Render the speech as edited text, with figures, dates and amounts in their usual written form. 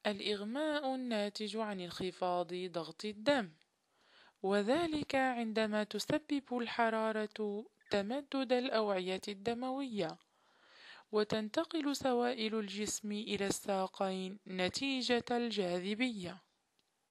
الإغماء الناتج عن انخفاض ضغط الدم، وذلك عندما تسبب الحرارة تمدد الأوعية الدموية، وتنتقل سوائل الجسم إلى الساقين نتيجة الجاذبية.